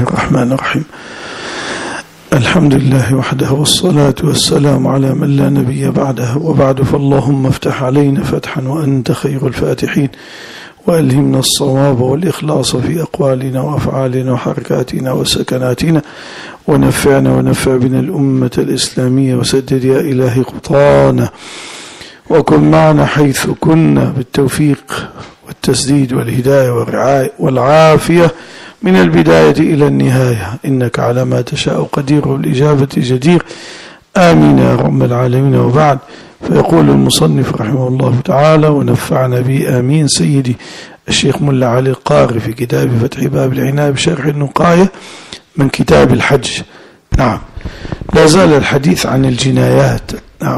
الرحمن الرحيم. الحمد لله وحده والصلاة والسلام على من لا نبي بعده، وبعد، فاللهم افتح علينا فتحا وأنت خير الفاتحين، وألهمنا الصواب والإخلاص في أقوالنا وأفعالنا وحركاتنا وسكناتنا، ونفعنا ونفع بنا الأمة الإسلامية، وسدد يا إلهي خطانا، وكن معنا حيث كنا بالتوفيق والتسديد والهداية والرعاية والعافية من البداية إلى النهاية، إنك على ما تشاء قدير والإجابة جدير. آمين يا رب العالمين. وبعد، فيقول المصنف رحمه الله تعالى ونفعنا به آمين سيدي الشيخ ملا علي القاري في كتاب فتح باب العناية بشرح النقاية من كتاب الحج. نعم، لا زال الحديث عن الجنايات. نعم،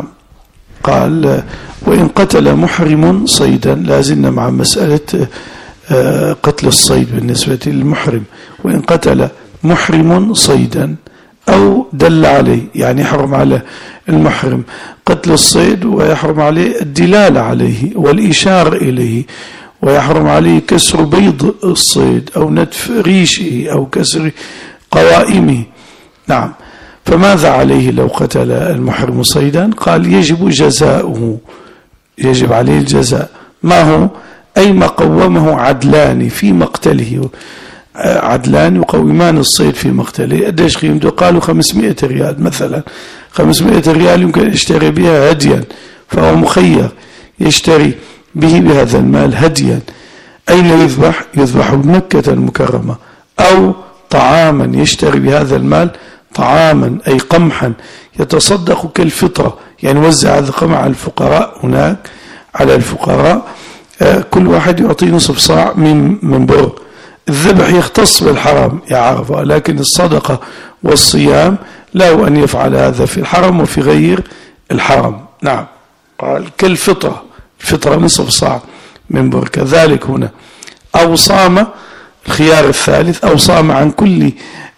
قال وإن قتل محرم صيدا، لازلنا مع مسألة قتل الصيد بالنسبة للمحرم. وإن قتل محرم صيدا أو دل عليه، يعني يحرم على المحرم قتل الصيد، ويحرم عليه الدلالة عليه والإشارة إليه، ويحرم عليه كسر بيض الصيد أو نتف ريشه أو كسر قوائمه. نعم، فماذا عليه لو قتل المحرم صيدا؟ قال يجب جزاؤه، يجب عليه الجزاء. ما هو؟ أي ما قومه عدلان في مقتله، عدلان يقومان الصيد في مقتله. قديش قيمته؟ قالوا 500 ريال مثلا. 500 ريال يمكن يشتري بها هديا، فهو مخير يشتري به بهذا المال هديا. أين يذبح؟ يذبح بمكة المكرمة. أو طعاما يشتري بهذا المال طعاما، أي قمحا يتصدق كالفطرة، يعني وزع هذا القمح على الفقراء هناك، على الفقراء كل واحد يعطي نصف صاع من بر. الذبح يختص بالحرم يا عرفة، لكن الصدقة والصيام له أن يفعل هذا في الحرم وفي غير الحرم. نعم، قال كالفطرة، الفطرة نصف صاع من بر. كذلك هنا أو صام، الخيار الثالث، أو صام عن كل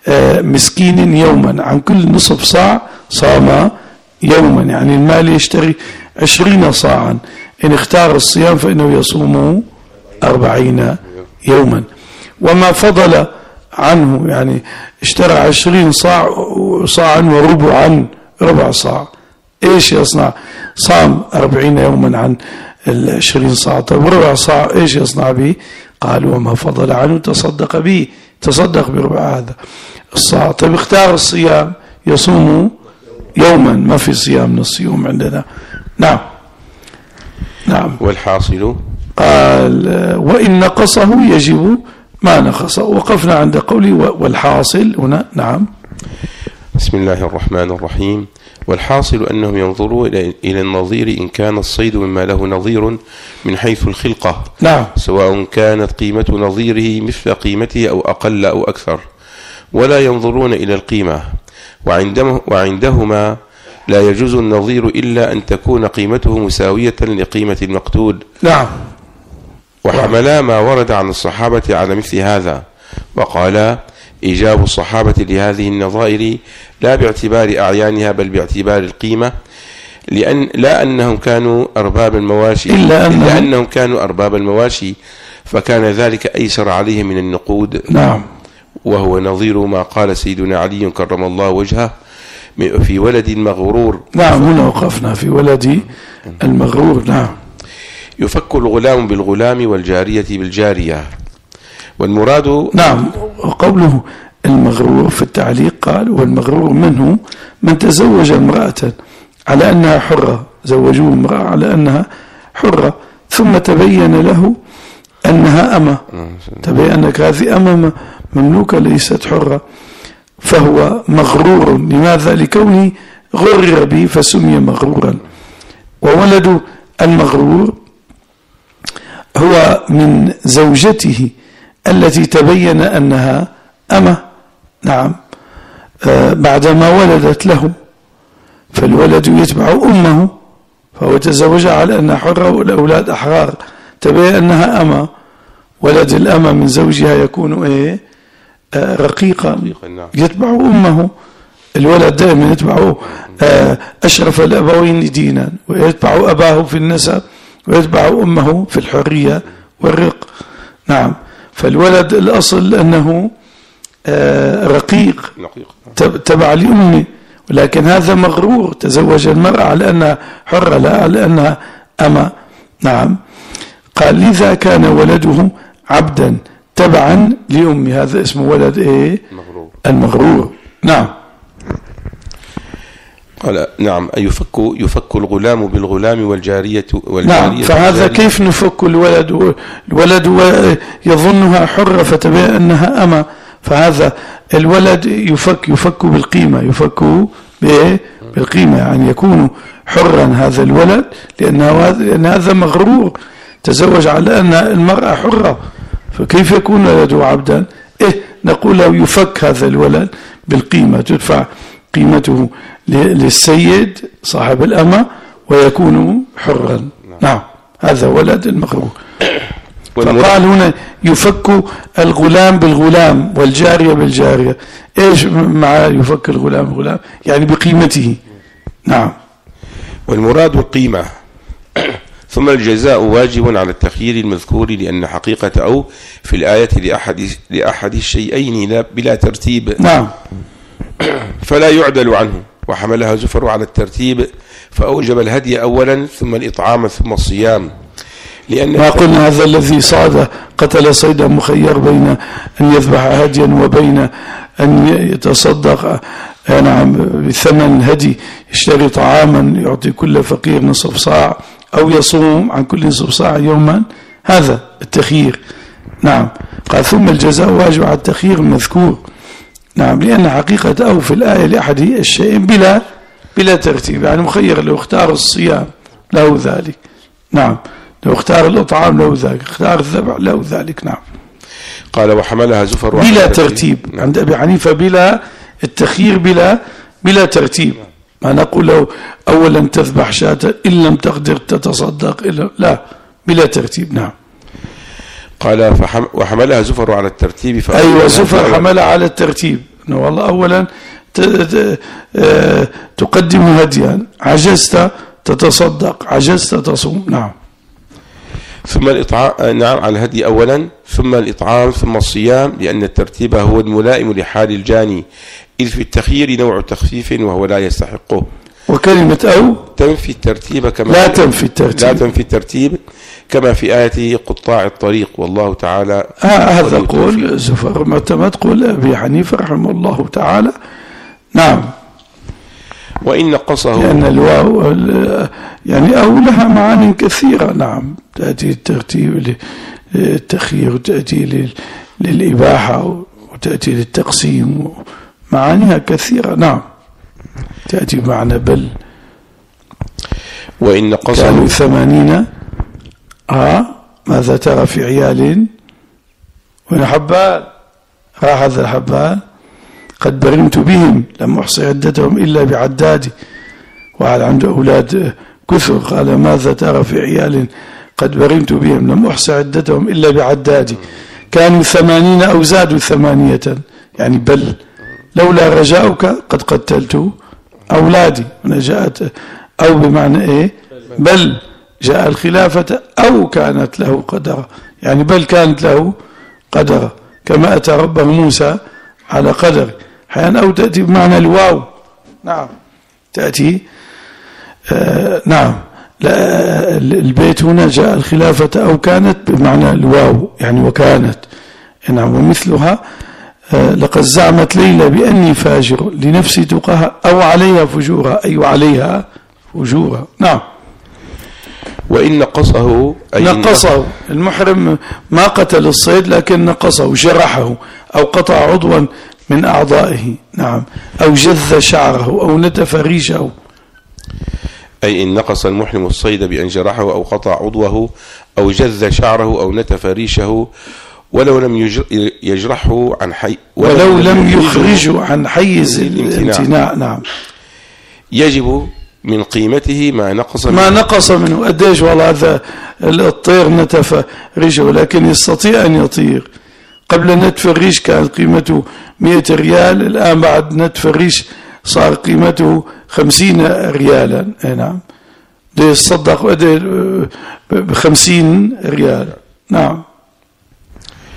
مسكين يوما، عن كل نصف صاع صام يوما، يعني المال يشتري 20 صاعا. إن اختار الصيام فإنه يصوم 40 يوما. وما فضل عنه، يعني اشترى 20 صاعا وربعا، ربع صاع، ايش يصنع؟ صام 40 يوما عن 20 صاع. طيب ربع صاع ايش يصنع به؟ قال وما فضل عنه تصدق به، تصدق بربع هذا الصاع. طيب اختار الصيام يصوم يوما، ما في صيام نص يوم عندنا. نعم. نعم. والحاصل قال وإن نقصه يجب ما نقص. وقفنا عند قولي والحاصل هنا. نعم. بسم الله الرحمن الرحيم. والحاصل أنهم ينظروا إلى النظير إن كان الصيد مما له نظير من حيث الخلقة. نعم. سواء كانت قيمة نظيره مثل قيمته أو أقل أو أكثر، ولا ينظرون إلى القيمة. وعندهما لا يجوز النظير إلا أن تكون قيمته مساوية لقيمة المقتول. نعم. وحملا ما ورد عن الصحابة على مثل هذا، وقال إيجاب الصحابة لهذه النظائر لا باعتبار أعيانها بل باعتبار القيمة، لا أنهم كانوا أرباب المواشي، إلا أنهم كانوا أرباب المواشي، فكان ذلك أيسر عليهم من النقود. نعم. وهو نظير ما قال سيدنا علي كرم الله وجهه في ولد المغرور. نعم، هنا وقفنا في ولد المغرور. نعم. يفك الغلام بالغلام والجارية بالجارية، والمراد. نعم. وقوله المغرور في التعليق قال والمغرور منه من تزوج امرأة على أنها حرة، زوجوه امرأة على أنها حرة، ثم تبين له أنها أمة، تبين أنك هذه أمة مملوكة ليست حرة، فهو مغرور. لماذا؟ لكونه غرر به فسمي مغرورا. وولد المغرور هو من زوجته التي تبين أنها أمة. نعم. بعدما ولدت له، فالولد يتبع أمه، فهو تزوجها على أنها حرة والأولاد أحرار، تبين أنها أمة. ولد الأمة من زوجها يكون رقيقا، يتبع أمه. الولد دائما يتبع أشرف الأبوين دينا، ويتبع أباه في النسب، ويتبع أمه في الحرية والرق. نعم. فالولد الأصل أنه رقيق تبع لأمه، ولكن هذا مغرور، تزوج المرأة على أنها حرة لا على أنها أما. نعم. قال لذا كان ولده عبدا تبعا لأمه، هذا اسمه ولد إيه؟ المغرور. نعم. قال نعم يفك الغلام بالغلام والجارية نعم. فهذا كيف نفك الولد يظنها حرة فتبين أنها أما، فهذا الولد يفك بالقيمة، يفك بالقيمة، يعني يكون حرا هذا الولد لأن هذا مغرور، تزوج على أن المرأة حرة، فكيف يكون ولده عبدا؟ نقول له يفك هذا الولد بالقيمة، تدفع قيمته للسيد صاحب الأمة ويكون حرا. نعم. هذا ولد المغرور. فقال هنا يفك الغلام بالغلام والجارية بالجارية. ايش مع يفك الغلام بالغلام؟ يعني بقيمته. نعم. والمراد القيمة. ثم الجزاء واجب على التخيير المذكور، لأن حقيقة أو في الآية لأحد الشيئين بلا ترتيب. نعم. فلا يعدل عنه، وحملها زفر على الترتيب فأوجب الهدي أولا ثم الإطعام ثم الصيام، لأن ما قلنا هذا الذي صاد قتل صيدا مخير بين أن يذبح هديا وبين أن يتصدق نعم بثمن الهدي، يشتري طعاما يعطي كل فقير نصف صاع أو يصوم عن كل نصف صاع يوما، هذا التخيير. نعم. قال ثم الجزاء واجب على التخيير المذكور. نعم. لأن حقيقة أو في الآية لأحد الشيء بلا ترتيب، يعني مخير، لو اختار الصيام له ذلك. نعم. لو اختار الإطعام له ذلك، اختار الذبح له ذلك. نعم. قال وحملها زفر بلا ترتيب. نعم. عند أبي حنيفة بلا التخيير بلا ترتيب، ما نقول له أولا تذبح شاة إن لم تقدر تتصدق لا، بلا ترتيب. نعم. قال وحملها زفر على الترتيب. أيوة زفر حملها على الترتيب، والله أولا تقدم هديا، عجزت تتصدق، عجزت تصوم. نعم. ثم الإطعام. نعم. على الهدي أولا ثم الإطعام ثم الصيام، لأن الترتيب هو الملائم لحال الجاني، إذ في التخيير نوع تخفيف وهو لا يستحقه. وكلمة أو تنفي الترتيب كما لا تنفي الترتيب كما في آية قطاع الطريق، والله تعالى هذا قول زفر معتمد، قول أبي حنيفة رحمه الله تعالى. نعم. وإن نقصه لأن الواو يعني أو لها معاني كثيرة. نعم. تأتي الترتيب للتخيير، وتأتي للإباحة، وتأتي للتقسيم، معانيها كثيرة. نعم. تأتي بمعنى بل. وإن نقصه كانوا 80 ماذا ترى في عيال وإن حبان راح هذا الحبان قد برمت بهم لم أحصي عدتهم إلا بعدادي. وعلى عنده أولاد كثر قال ماذا ترى في عيال قد برمت بهم لم أحصي عدتهم إلا بعدادي. كانوا 80 أو زادوا 8 يعني بل لولا رجاؤك قد قتلت أولادي. هنا جاءت أو بمعنى إيه؟ بل جاء الخلافة أو كانت له قدرة، يعني بل كانت له قدرة كما أتى ربه موسى على قدر. حيانا أو تأتي بمعنى الواو. نعم. تأتي نعم. البيت هنا جاء الخلافة أو كانت بمعنى الواو يعني وكانت. نعم. ومثلها لقد زعمت ليلى بأني فاجر لنفسي تقاها أو عليها فجورها أي عليها فجورها. نعم. وإن نقصه أي نقصه المحرم ما قتل الصيد لكن نقصه جرحه أو قطع عضوا من أعضائه. نعم. أو جذ شعره أو نتف ريشه. أي إن نقص المحرم الصيد بأن جرحه أو قطع عضوه أو جذ شعره أو نتف ريشه ولو لم يجرحه عن حي ولو لم يخرجه عن حيز الامتناع. نعم. يجب من قيمته ما نقص منه. قديش والله هذا الطير نتف ريشه لكن يستطيع أن يطير. قبل نتف الريش كانت قيمته 100 ريال، الآن بعد نتف الريش صار قيمته 50 ريالا. نعم. ده يصدق ب50 ريال. نعم.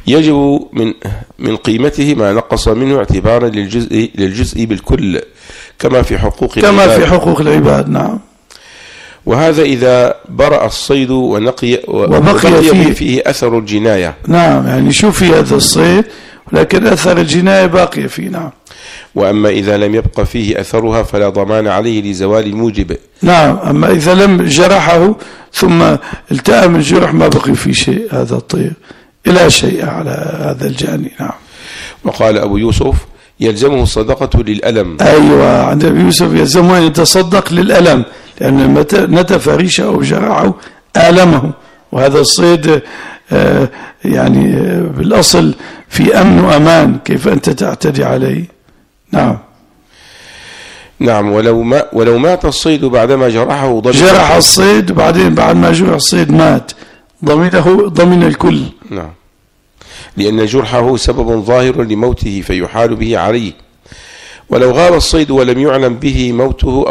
يجب من قيمته ما نقص منه اعتبارا للجزء بالكل كما في حقوق العباد. نعم. وهذا إذا برأ الصيد وبقي فيه أثر الجناية. نعم، يعني شوفي هذا الصيد ولكن أثر الجناية باقي فيه. نعم. وأما إذا لم يبقى فيه أثرها فلا ضمان عليه لزوال الموجب. نعم. أما إذا لم جرحه ثم التأم الجرح ما بقي فيه شيء، هذا الطير إلا شيء على هذا الجاني. نعم. وقال أبو يوسف يلزمه الصدقة للألم. أيوة، عند أبو يوسف يلزمه أن يتصدق للألم، لأن متى نتف ريشه أو جرعه آلمه، وهذا الصيد يعني بالأصل في أمن وأمان، كيف أنت تعتدي عليه؟ نعم. نعم. ولو مات الصيد بعدما جرحه جرح الصيد بعدين بعد ما جرح الصيد مات ضمن الكل. نعم، لأن جرحه سبب ظاهر لموته فيحال به عليه. ولو غاب الصيد ولم يعلم به موته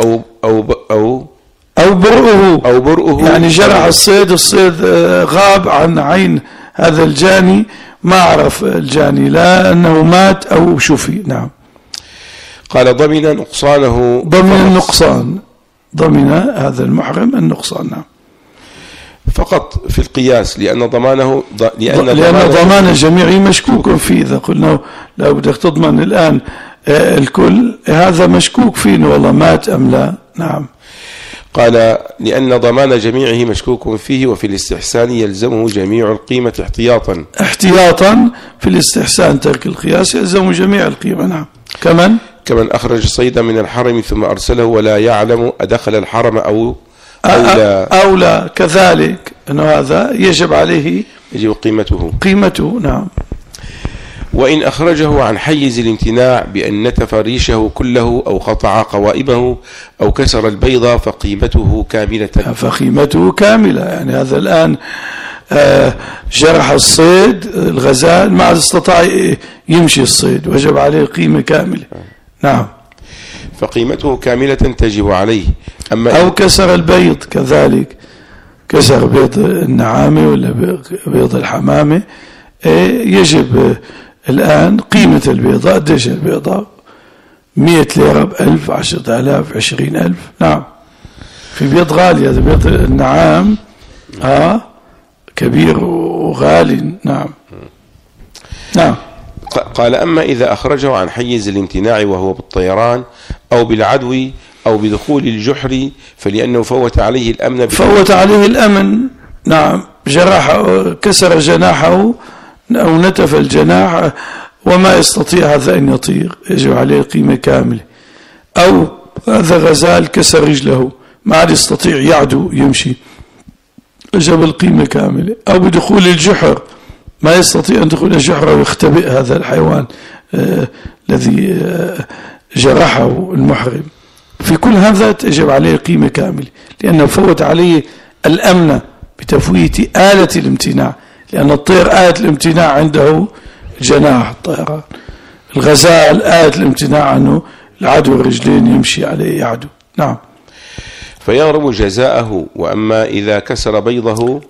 أو برؤه يعني جرح الصيد غاب عن عين هذا الجاني، ما عرف الجاني لا أنه مات أو شفي. نعم. قال ضمن نقصانه، ضمن هذا المحرم النقصان. نعم. فقط في القياس، لأن ضمان الجميع مشكوك فيه. إذا قلنا لا بدك تضمن الآن الكل، هذا مشكوك فيه والله مات أم لا. نعم. قال لأن ضمان جميعه مشكوك فيه، وفي الاستحسان يلزمه جميع القيمة احتياطا في الاستحسان ترك القياس يلزم جميع القيمة. نعم. كمن أخرج صيدا من الحرم ثم أرسله ولا يعلم أدخل الحرم أو لا، كذلك أنه هذا يجب عليه قيمته. نعم. وإن أخرجه عن حيز الامتناع بأن نتف ريشه كله أو قطع قوائمه أو كسر البيضة فقيمته كاملة. يعني هذا الآن جرح الصيد الغزال ما استطاع يمشي الصيد، وجب عليه قيمة كاملة. نعم. فقيمته كاملة تجب عليه. أو كسر البيض، كذلك كسر بيض النعامة ولا بيض الحمامة، يجب الآن قيمة البيضة. قديش البيضة؟ 100 ليرة، ب1000، 10,000، 20,000. نعم. في بيض غالي، هذا بيض النعام كبير وغالي. نعم. قال أما إذا أخرجه عن حيز الامتناع وهو بالطيران أو بالعدو أو بدخول الجحر فلأنه فوت عليه الأمن. نعم. جرحه، كسر جناحه أو نتف الجناح وما يستطيع هذا أن يطير، يجب عليه قيمة كاملة. أو هذا غزال كسر رجله ما عاد يستطيع يعدو يمشي، يجب القيمة كاملة. أو بدخول الجحر، ما يستطيع أن يدخل الجحر ويختبئ هذا الحيوان الذي جرحه المحرم. في كل هذا تجب عليه قيمة كاملة، لأنه فوت عليه الأمن بتفويت آلة الامتناع، لأن الطير آلة الامتناع عنده جناح الطيران، الغزال آلة الامتناع عنه العدو الرجلين يمشي عليه يعدو. نعم. فيغرم جزاءه. وأما إذا كسر بيضه،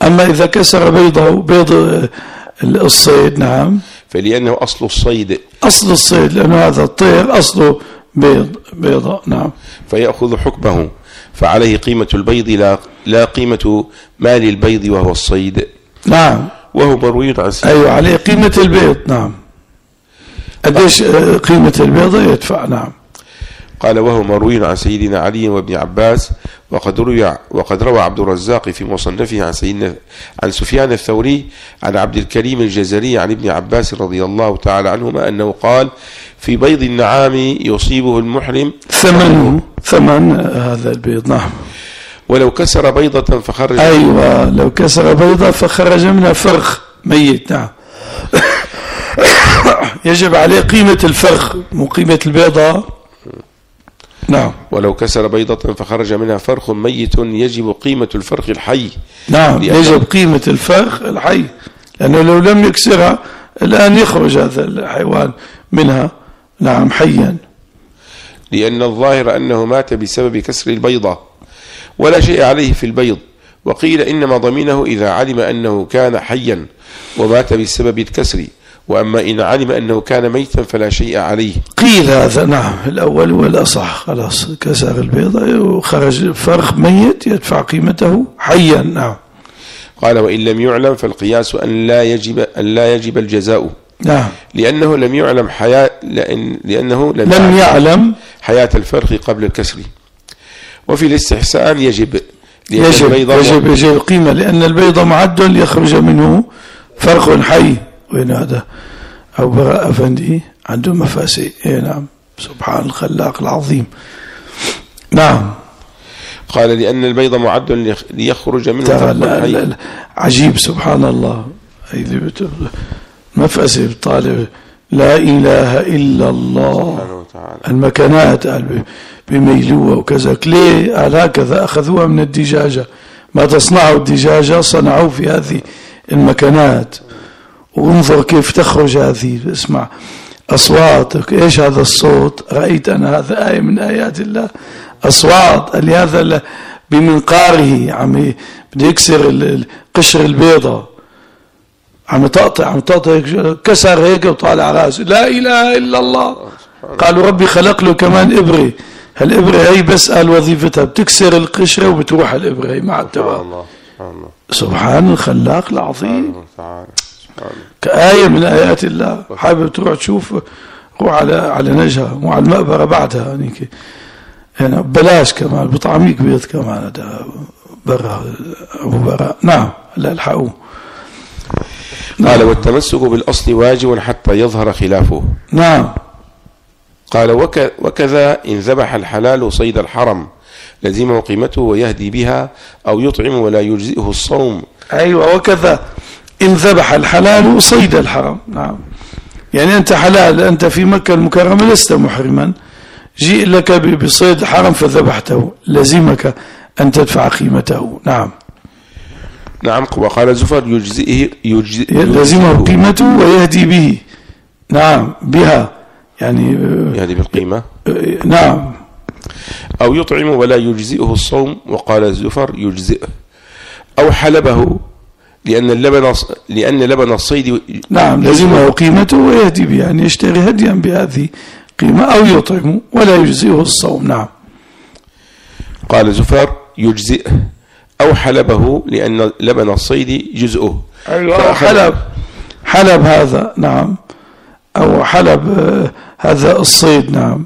بيض الصيد. نعم. فلأنه أصل الصيد، لأنه هذا الطير أصله بيضة. نعم. فيأخذ حكمه، فعليه قيمة البيض لا قيمة مال البيض وهو الصيد. نعم. وهو مروي عن أيوة، عليه قيمة البيض. نعم. قديش قيمة البيضة يدفع. نعم. قال وهو مروي عن سيدنا علي وابن عباس، وقد روى عبد الرزاق في مصنفه عن سفيان الثوري عن عبد الكريم الجزري عن ابن عباس رضي الله تعالى عنهما أنه قال في بيض النعام يصيبه المحرم ثمن هذا البيض. نعم. ولو كسر بيضة فخرج، أيوة، لو كسر بيضة فخرج منها فرخ ميت. نعم. يجب عليه قيمة الفرخ مو قيمة البيضة. نعم. ولو كسر بيضة فخرج منها فرخ ميت يجب قيمة الفرخ الحي. نعم. يجب قيمة الفرخ الحي، لأنه لو لم يكسرها الآن يخرج هذا الحيوان منها. نعم. حيا، لأن الظاهر أنه مات بسبب كسر البيضة ولا شيء عليه في البيض، وقيل إنما ضمنه إذا علم أنه كان حيا ومات بسبب الكسر، وأما إن علم أنه كان ميتا فلا شيء عليه. قيل هذا نعم الأول والأصح، خلاص كسر البيضة وخرج فرخ ميت يدفع قيمته حيا. نعم. قال وإن لم يعلم فالقياس أن لا يجب الجزاء. نعم. لأنه لم يعلم لأنه لم يعلم حياة الفرخ قبل الكسر. وفي الاستحسان يجب قيمة، لأن البيض معد ليخرج منه فرخ حي. وين هذا أو براء أفندي عنده مفاسي. نعم سبحان الخلاق العظيم. نعم. قال لأن البيض معد ليخرج منه فرخ حي. عجيب سبحان الله. مفاسي الطالب لا إله إلا الله. المكانات بميلوه وكذا ليه هكذا أخذوها من الدجاجة، ما تصنعه الدجاجة صنعوه في هذه المكانات. وانظر كيف تخرج هذه، اسمع أصوات. إيش هذا الصوت؟ رأيت أنا هذا آية من آيات الله. أصوات اللي هذا بمنقاره عم بده يكسر قشر البيضة، عم تقطع كسر هيك وطالع راسه لا إله إلا الله. قالوا ربي خلق له كمان إبرة، هالإبرة هي بسأل وظيفتها بتكسر القشرة وبتروح الإبرة هي مع التواب. سبحان الخلاق العظيم. كآية من آيات الله. حابب تروح تشوف روح على نجهة وعلى المقبرة بعدها يعني بلاش كمان بطعميك بيض كمان هذا برا أبو براء. نعم لا الحقوه. قال والتمسك بالأصل واجب حتى يظهر خلافه. نعم. قال وكذا إن ذبح الحلال صيد الحرم لزمه قيمته ويهدي بها أو يطعم ولا يجزئه الصوم. أيوة وكذا إن ذبح الحلال صيد الحرم. نعم. يعني أنت حلال، أنت في مكة المكرمة لست محرما، جيء لك بصيد الحرم فذبحته لزمك أن تدفع قيمته. نعم. نعم. وقال زفر لزمه قيمته ويهدي به. نعم بها يعني يهدي بالقيمة. نعم. أو يطعم ولا يجزئه الصوم. وقال زفر يجزئه. أو حلبه لأن لبن الصيد. نعم لزمه قيمته ويهدي به، يعني يشتري هديا بهذه قيمة. أو يطعم ولا يجزئه الصوم. نعم. قال زفر يجزئه. أو حلبه لأن لبن الصيد جزءه. أيوة حلب هذا. نعم. أو حلب هذا الصيد. نعم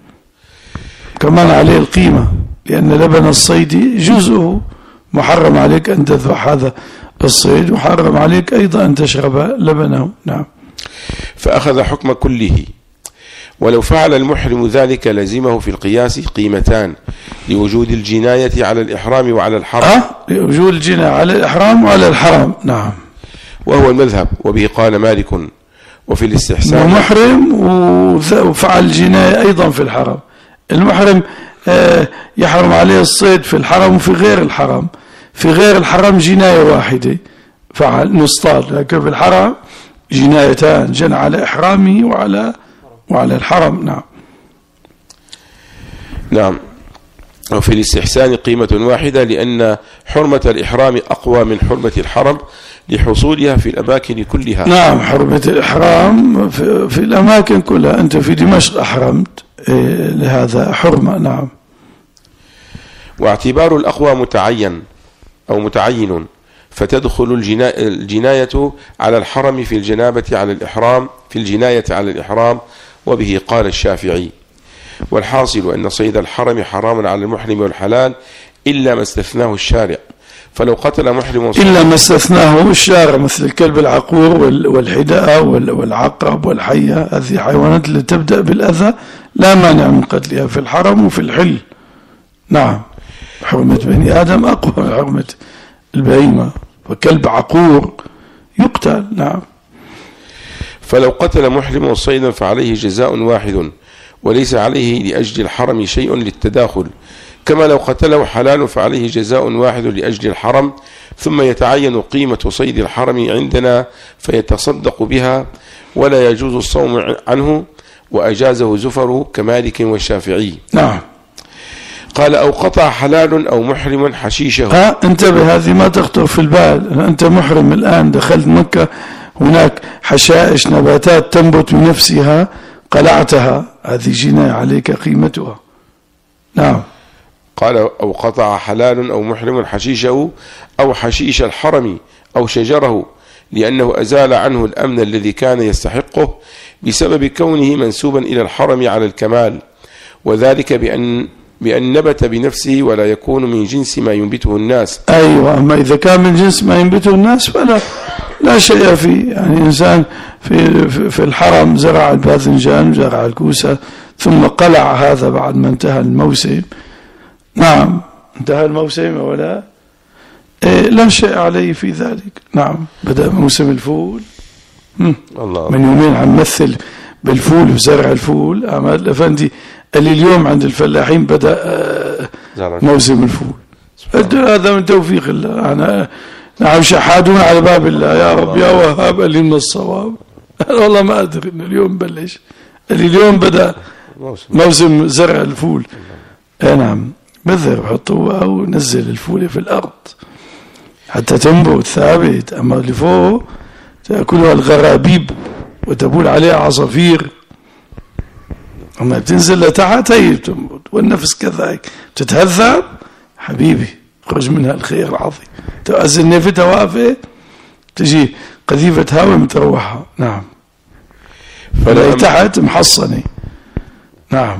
كمان عليه القيمة، لأن لبن الصيد جزءه. محرم عليك أن تذبح هذا الصيد، وحرم عليك أيضا أن تشرب لبنه. نعم. فأخذ حكم كله. ولو فعل المحرم ذلك لزمه في القياس قيمتان لوجود الجناية على الإحرام وعلى الحرم. لوجود الجناية على الإحرام وعلى الحرم. نعم. وهو المذهب، وبه قال مالك. وفي الاستحسان محرم وفعل الجناية أيضا في الحرم. المحرم يحرم عليه الصيد في الحرم وفي غير الحرم. في غير الحرم جناية واحدة فعل نصطاد، لكن في الحرم جنايتان، جنى على إحرامه وعلى الحرم. نعم. نعم. وفي الاستحسان قيمة واحدة، لأن حرمة الإحرام أقوى من حرمة الحرم لحصولها في الأماكن كلها. نعم. حرمة الإحرام في الأماكن كلها. أنت في دمشق أحرمت لهذا حرمة. نعم. واعتبار الأقوى متعين، فتدخل الجناية على الحرم في الجناية على الإحرام، وبه قال الشافعي. والحاصل أن صيد الحرم حرام على المحرم والحلال إلا ما استثناه الشارع. فلو قتل محرم إلا ما استثناه الشارع، مثل الكلب العقور والحداء والعقرب والحية، هذه حيوانات اللي تبدأ بالأذى لا مانع من قتلها في الحرم وفي الحل. نعم. حرمة بني آدم أقوى من حرمة البهيمة، وكلب عقور يقتل. نعم. فلو قتل محرم صيدا فعليه جزاء واحد، وليس عليه لأجل الحرم شيء للتداخل. كما لو قتله حلال فعليه جزاء واحد لأجل الحرم، ثم يتعين قيمة صيد الحرم عندنا فيتصدق بها، ولا يجوز الصوم عنه. وأجازه زفر كمالك والشافعي. نعم. قال أو قطع حلال أو محرم حشيشه. انتبه، هذه ما تخطر في البال. أنت محرم الآن، دخلت مكة، هناك حشائش نباتات تنبت بنفسها، قلعتها، هذه جناية عليك قيمتها. نعم. قال أو قطع حلال أو محرم حشيشه أو حشيش الحرم أو شجره، لأنه أزال عنه الأمن الذي كان يستحقه بسبب كونه منسوبا إلى الحرم على الكمال، وذلك بأن نبت بنفسه ولا يكون من جنس ما ينبته الناس. أيوة، أما إذا كان من جنس ما ينبته الناس فلا لا شيء فيه. يعني إنسان في الحرم زرع الباذنجان وزرع الكوسة ثم قلع هذا بعد ما انتهى الموسم. نعم، انتهى الموسم ولا لا شيء عليه في ذلك. نعم، بدأ موسم الفول. الله. من يومين عم مثل بالفول وزرع الفول. أحمد الأفندي قال لي اليوم عند الفلاحين بدأ موسم الفول. هذا من توفيق الله. أنا نعم، شحادون على باب الله، يا رب يا وهاب قال لي من الصواب. والله ما أدري إن اليوم بلش، قال لي اليوم بدأ موسم زرع الفول. نعم، بذر حطوها ونزل الفول في الأرض حتى تنبت ثابت. أما اللي فوق تأكلها الغرابيب وتبول عليها عصافير، أما بتنزل لتحت هي بتنبت. والنفس كذلك تتهذب حبيبي، خرج منها الخير العظيم. تؤذن نفتها واقفة، تجي قذيفة هواء متروحها. نعم، فلا تحت محصنة. نعم.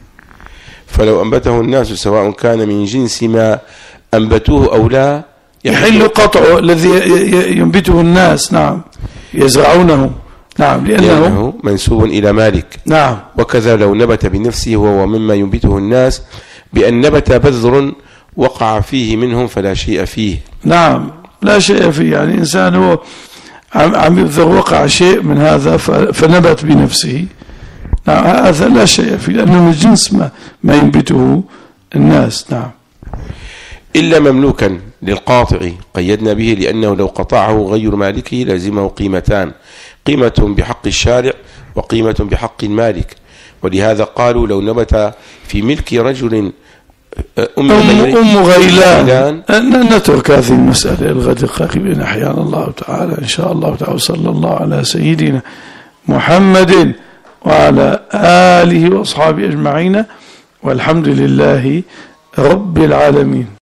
فلو أنبته الناس سواء كان من جنس ما أنبتوه أو لا يحل قطعه الذي ينبته الناس. نعم، يزرعونه. نعم، لأنه منسوب إلى مالك. نعم. وكذا لو نبت بنفسه وهو مما ينبته الناس، بأن نبت بذر وقع فيه منهم فلا شيء فيه. نعم، لا شيء فيه. يعني إنسان هو عم يبذر، وقع شيء من هذا فنبت بنفسه. نعم، هذا لا شيء فيه لأنه من جنس ما ينبته الناس. نعم. إلا مملوكا للقاطع قيدنا به، لأنه لو قطعه غير مالكه لازمه قيمتان، قيمة بحق الشارع وقيمة بحق المالك. ولهذا قالوا لو نبت في ملك رجل أم غيلان. نترك هذه المسألة الغد القريب أحيانا الله تعالى إن شاء الله تعالى. صلى الله على سيدنا محمد وعلى آله وأصحابه أجمعين، والحمد لله رب العالمين.